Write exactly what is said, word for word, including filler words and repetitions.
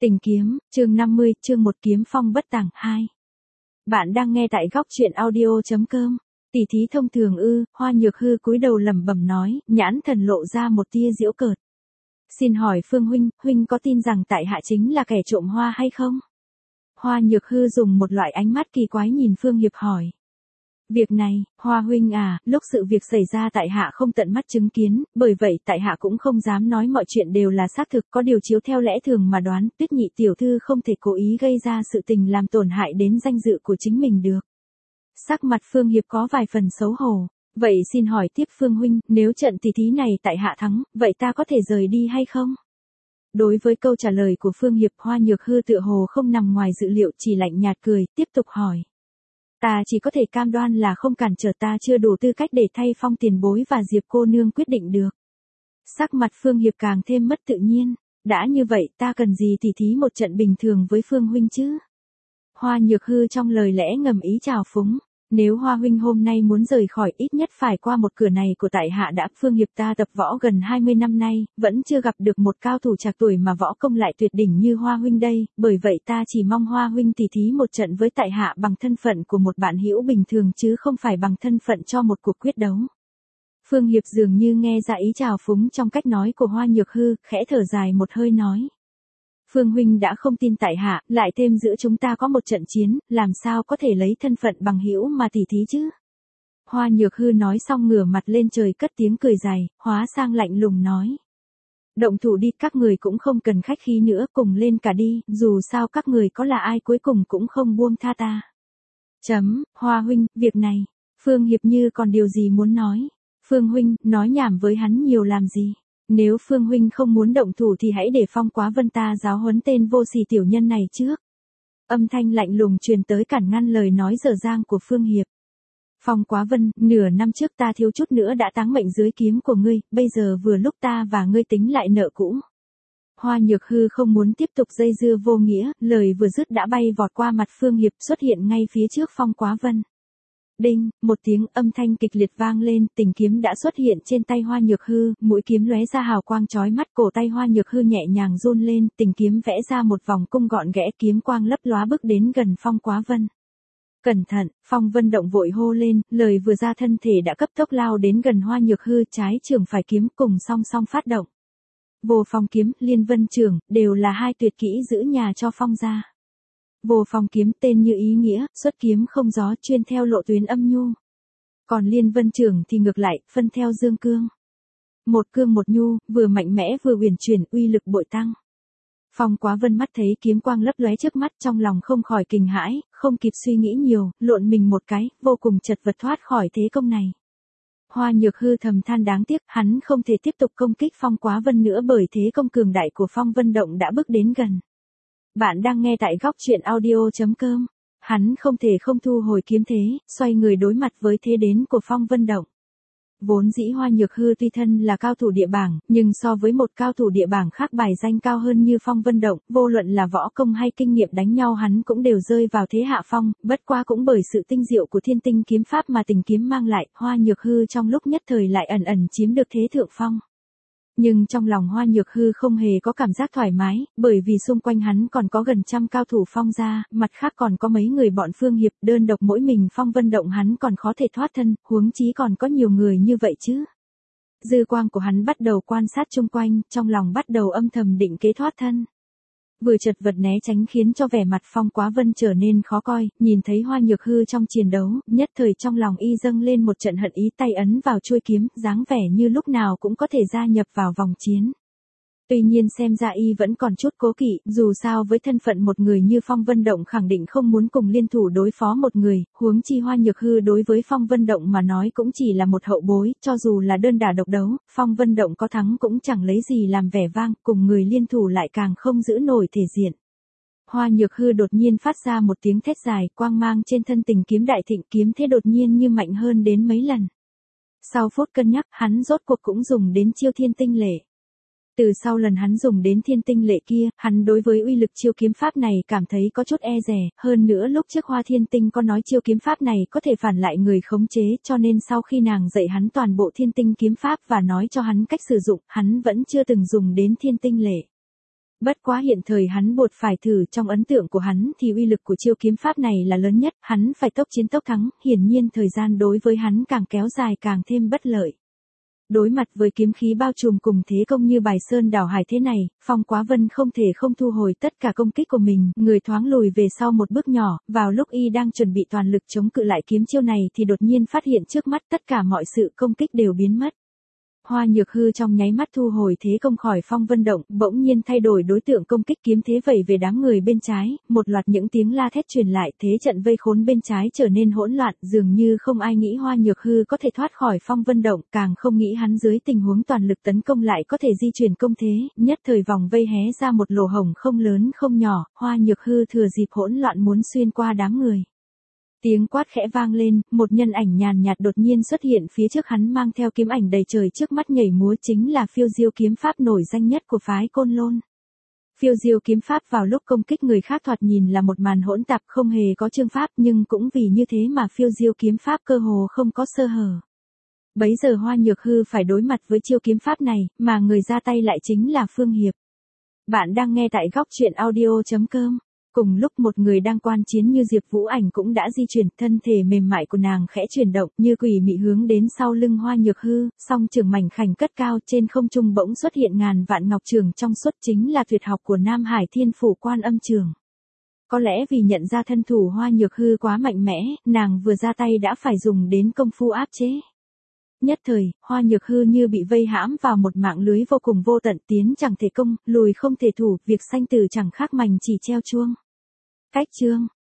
Tình kiếm, chương năm mươi, chương một kiếm phong bất tàng hai. Bạn đang nghe tại góc truyện audio.com. Tỷ thí thông thường ư? Hoa Nhược Hư cúi đầu lẩm bẩm nói, nhãn thần lộ ra một tia giễu cợt. Xin hỏi Phương huynh, huynh có tin rằng tại hạ chính là kẻ trộm hoa hay không? Hoa Nhược Hư dùng một loại ánh mắt kỳ quái nhìn Phương Hiệp hỏi. Việc này, Hoa huynh à, lúc sự việc xảy ra tại hạ không tận mắt chứng kiến, bởi vậy tại hạ cũng không dám nói mọi chuyện đều là xác thực, có điều chiếu theo lẽ thường mà đoán, Tuyết Nhị tiểu thư không thể cố ý gây ra sự tình làm tổn hại đến danh dự của chính mình được. Sắc mặt Phương Hiệp có vài phần xấu hổ. Vậy xin hỏi tiếp Phương huynh, nếu trận tỷ thí này tại hạ thắng, vậy ta có thể rời đi hay không? Đối với câu trả lời của Phương Hiệp, Hoa Nhược Hư tựa hồ không nằm ngoài dự liệu, chỉ lạnh nhạt cười, tiếp tục hỏi. Ta chỉ có thể cam đoan là không cản trở, ta chưa đủ tư cách để thay Phong tiền bối và Diệp cô nương quyết định được. Sắc mặt Phương Hiệp càng thêm mất tự nhiên. Đã như vậy ta cần gì tỉ thí một trận bình thường với Phương huynh chứ? Hoa Nhược Hư trong lời lẽ ngầm ý trào phúng. Nếu Hoa huynh hôm nay muốn rời khỏi, ít nhất phải qua một cửa này của tại hạ đã. Phương Hiệp ta tập võ gần hai mươi năm nay, vẫn chưa gặp được một cao thủ trạc tuổi mà võ công lại tuyệt đỉnh như Hoa huynh đây, bởi vậy ta chỉ mong Hoa huynh tỉ thí một trận với tại hạ bằng thân phận của một bạn hữu bình thường chứ không phải bằng thân phận cho một cuộc quyết đấu. Phương Hiệp dường như nghe ra ý trào phúng trong cách nói của Hoa Nhược Hư, khẽ thở dài một hơi nói. Phương huynh đã không tin tại hạ, lại thêm giữa chúng ta có một trận chiến, làm sao có thể lấy thân phận bằng hữu mà tỉ thí chứ? Hoa Nhược Hư nói xong ngửa mặt lên trời cất tiếng cười dài, hóa sang lạnh lùng nói. Động thủ đi, các người cũng không cần khách khí nữa, cùng lên cả đi, dù sao các người có là ai cuối cùng cũng không buông tha ta. Chấm, Hoa huynh, việc này, Phương Hiệp như còn điều gì muốn nói. Phương huynh, nói nhảm với hắn nhiều làm gì? Nếu Phương huynh không muốn động thủ thì hãy để Phong Quá Vân ta giáo huấn tên vô sỉ tiểu nhân này trước. Âm thanh lạnh lùng truyền tới cản ngăn lời nói dở dang của Phương Hiệp. Phong Quá Vân, nửa năm trước ta thiếu chút nữa đã táng mệnh dưới kiếm của ngươi, bây giờ vừa lúc ta và ngươi tính lại nợ cũ. Hoa Nhược Hư không muốn tiếp tục dây dưa vô nghĩa, lời vừa dứt đã bay vọt qua mặt Phương Hiệp, xuất hiện ngay phía trước Phong Quá Vân. Đinh, một tiếng âm thanh kịch liệt vang lên, tình kiếm đã xuất hiện trên tay Hoa Nhược Hư, mũi kiếm lóe ra hào quang chói mắt, cổ tay Hoa Nhược Hư nhẹ nhàng run lên, tình kiếm vẽ ra một vòng cung gọn ghẽ, kiếm quang lấp lóa bước đến gần Phong Quá Vân. Cẩn thận, Phong Vân Động vội hô lên, lời vừa ra thân thể đã cấp tốc lao đến gần Hoa Nhược Hư, trái trường phải kiếm cùng song song phát động. Vô Phong kiếm, Liên Vân trường, đều là hai tuyệt kỹ giữ nhà cho Phong gia. Vô Phong kiếm tên như ý nghĩa, xuất kiếm không gió, chuyên theo lộ tuyến âm nhu. Còn Liên Vân trường thì ngược lại, phân theo dương cương. Một cương một nhu, vừa mạnh mẽ vừa huyền chuyển, uy lực bội tăng. Phong Quá Vân mắt thấy kiếm quang lấp lóe trước mắt, trong lòng không khỏi kinh hãi, không kịp suy nghĩ nhiều, lộn mình một cái, vô cùng chật vật thoát khỏi thế công này. Hoa Nhược Hư thầm than đáng tiếc, hắn không thể tiếp tục công kích Phong Quá Vân nữa bởi thế công cường đại của Phong Vân Động đã bước đến gần. Bạn đang nghe tại góc truyện audio.com. Hắn không thể không thu hồi kiếm thế, xoay người đối mặt với thế đến của Phong Vân Động. Vốn dĩ Hoa Nhược Hư tuy thân là cao thủ địa bảng, nhưng so với một cao thủ địa bảng khác bài danh cao hơn như Phong Vân Động, vô luận là võ công hay kinh nghiệm đánh nhau hắn cũng đều rơi vào thế hạ phong, bất quá cũng bởi sự tinh diệu của thiên tinh kiếm pháp mà tình kiếm mang lại, Hoa Nhược Hư trong lúc nhất thời lại ẩn ẩn chiếm được thế thượng phong. Nhưng trong lòng Hoa Nhược Hư không hề có cảm giác thoải mái, bởi vì xung quanh hắn còn có gần trăm cao thủ Phong gia, mặt khác còn có mấy người bọn Phương Hiệp, đơn độc mỗi mình Phong Vân Động hắn còn khó thể thoát thân, huống chí còn có nhiều người như vậy chứ. Dư quang của hắn bắt đầu quan sát chung quanh, trong lòng bắt đầu âm thầm định kế thoát thân. Vừa chật vật né tránh khiến cho vẻ mặt Phong Quá Vân trở nên khó coi, nhìn thấy Hoa Nhược Hư trong chiến đấu, nhất thời trong lòng y dâng lên một trận hận ý, tay ấn vào chuôi kiếm, dáng vẻ như lúc nào cũng có thể gia nhập vào vòng chiến. Tuy nhiên xem ra y vẫn còn chút cố kỵ, dù sao với thân phận một người như Phong Vân Động khẳng định không muốn cùng liên thủ đối phó một người, huống chi Hoa Nhược Hư đối với Phong Vân Động mà nói cũng chỉ là một hậu bối, cho dù là đơn đả độc đấu, Phong Vân Động có thắng cũng chẳng lấy gì làm vẻ vang, cùng người liên thủ lại càng không giữ nổi thể diện. Hoa Nhược Hư đột nhiên phát ra một tiếng thét dài, quang mang trên thân tình kiếm đại thịnh, kiếm thế đột nhiên như mạnh hơn đến mấy lần. Sau phút cân nhắc, hắn rốt cuộc cũng dùng đến chiêu thiên tinh lệ. Từ sau lần hắn dùng đến thiên tinh lệ kia, hắn đối với uy lực chiêu kiếm pháp này cảm thấy có chút e dè, hơn nữa lúc trước Hoa Thiên Tinh có nói chiêu kiếm pháp này có thể phản lại người khống chế, cho nên sau khi nàng dạy hắn toàn bộ thiên tinh kiếm pháp và nói cho hắn cách sử dụng, hắn vẫn chưa từng dùng đến thiên tinh lệ. Bất quá hiện thời hắn buộc phải thử, trong ấn tượng của hắn thì uy lực của chiêu kiếm pháp này là lớn nhất, hắn phải tốc chiến tốc thắng, hiển nhiên thời gian đối với hắn càng kéo dài càng thêm bất lợi. Đối mặt với kiếm khí bao trùm cùng thế công như bài sơn đảo hải thế này, Phong Quá Vân không thể không thu hồi tất cả công kích của mình, người thoáng lùi về sau một bước nhỏ, vào lúc y đang chuẩn bị toàn lực chống cự lại kiếm chiêu này thì đột nhiên phát hiện trước mắt tất cả mọi sự công kích đều biến mất. Hoa Nhược Hư trong nháy mắt thu hồi thế công khỏi Phong Vân Động, bỗng nhiên thay đổi đối tượng công kích, kiếm thế vẩy về đám người bên trái, một loạt những tiếng la thét truyền lại, thế trận vây khốn bên trái trở nên hỗn loạn, dường như không ai nghĩ Hoa Nhược Hư có thể thoát khỏi Phong Vân Động, càng không nghĩ hắn dưới tình huống toàn lực tấn công lại có thể di chuyển công thế, nhất thời vòng vây hé ra một lỗ hổng không lớn không nhỏ, Hoa Nhược Hư thừa dịp hỗn loạn muốn xuyên qua đám người. Tiếng quát khẽ vang lên, một nhân ảnh nhàn nhạt đột nhiên xuất hiện phía trước hắn, mang theo kiếm ảnh đầy trời trước mắt nhảy múa, chính là phiêu diêu kiếm pháp nổi danh nhất của phái Côn Lôn. Phiêu diêu kiếm pháp vào lúc công kích người khác thoạt nhìn là một màn hỗn tạp không hề có chương pháp, nhưng cũng vì như thế mà phiêu diêu kiếm pháp cơ hồ không có sơ hở. Bấy giờ Hoa Nhược Hư phải đối mặt với chiêu kiếm pháp này, mà người ra tay lại chính là Phương Hiệp. Bạn đang nghe tại góc truyện audio chấm com. Cùng lúc một người đang quan chiến như Diệp Vũ Ảnh cũng đã di chuyển, thân thể mềm mại của nàng khẽ chuyển động, như quỷ mị hướng đến sau lưng Hoa Nhược Hư, song trường mảnh khảnh cất cao, trên không trung bỗng xuất hiện ngàn vạn ngọc trường trong suốt, chính là tuyệt học của Nam Hải Thiên Phủ Quan Âm Trường. Có lẽ vì nhận ra thân thủ Hoa Nhược Hư quá mạnh mẽ, nàng vừa ra tay đã phải dùng đến công phu áp chế. Nhất thời, Hoa Nhược Hư như bị vây hãm vào một mạng lưới vô cùng vô tận, tiến chẳng thể công, lùi không thể thủ, việc sanh tử chẳng khác mành chỉ treo chuông. Cách chương